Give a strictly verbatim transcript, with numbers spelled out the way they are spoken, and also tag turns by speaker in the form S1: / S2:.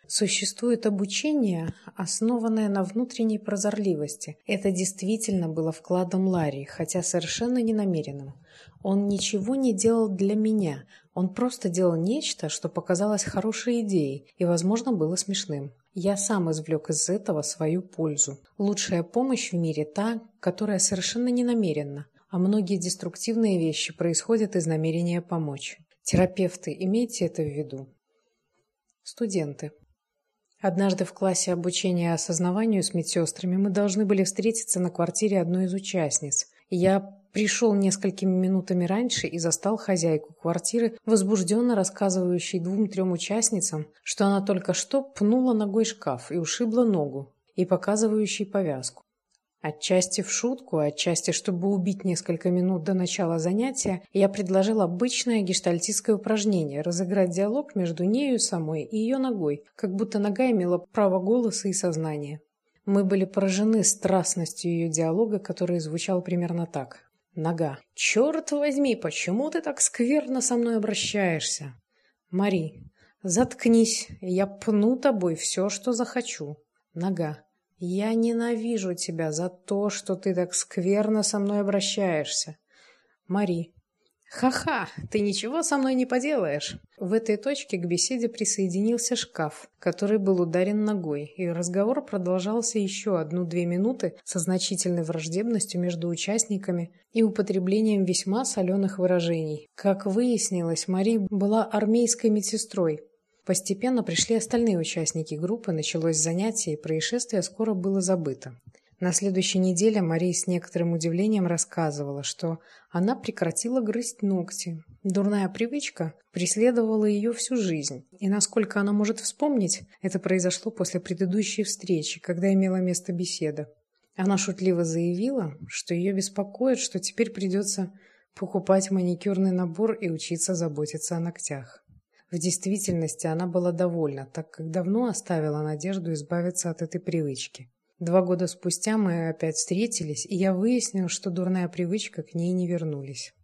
S1: Существует обучение, основанное на внутренней прозорливости. Это действительно было вкладом Ларри, хотя совершенно ненамеренным. Он ничего не делал для меня, он просто делал нечто, что показалось хорошей идеей и, возможно, было смешным. Я сам извлек из этого свою пользу. Лучшая помощь в мире та, которая совершенно ненамеренна, а многие деструктивные вещи происходят из намерения помочь. Терапевты, имейте это в виду. Студенты. Однажды в классе обучения осознаванию с медсестрами мы должны были встретиться на квартире одной из участниц. Я пришел несколькими минутами раньше и застал хозяйку квартиры, возбужденно рассказывающей двум-трем участницам, что она только что пнула ногой шкаф и ушибла ногу, и показывающей повязку. Отчасти в шутку, отчасти, чтобы убить несколько минут до начала занятия, я предложил обычное гештальтистское упражнение – разыграть диалог между нею самой и ее ногой, как будто нога имела право голоса и сознания. Мы были поражены страстностью ее диалога, который звучал примерно так. Нога. «Черт возьми, почему ты так скверно со мной обращаешься?» Мари. «Заткнись, я пну тобой все, что захочу». Нога. «Я ненавижу тебя за то, что ты так скверно со мной обращаешься». Мари. «Ха-ха, ты ничего со мной не поделаешь». В этой точке к беседе присоединился шкаф, который был ударен ногой, и разговор продолжался еще одну-две минуты со значительной враждебностью между участниками и употреблением весьма соленых выражений. Как выяснилось, Мари была армейской медсестрой. Постепенно пришли остальные участники группы, началось занятие, и происшествие скоро было забыто. На следующей неделе Мария с некоторым удивлением рассказывала, что она прекратила грызть ногти. Дурная привычка преследовала ее всю жизнь, и, насколько она может вспомнить, это произошло после предыдущей встречи, когда имела место беседа. Она шутливо заявила, что ее беспокоит, что теперь придется покупать маникюрный набор и учиться заботиться о ногтях. В действительности она была довольна, так как давно оставила надежду избавиться от этой привычки. Два года спустя мы опять встретились, и я выяснил, что дурная привычка к ней не вернулись.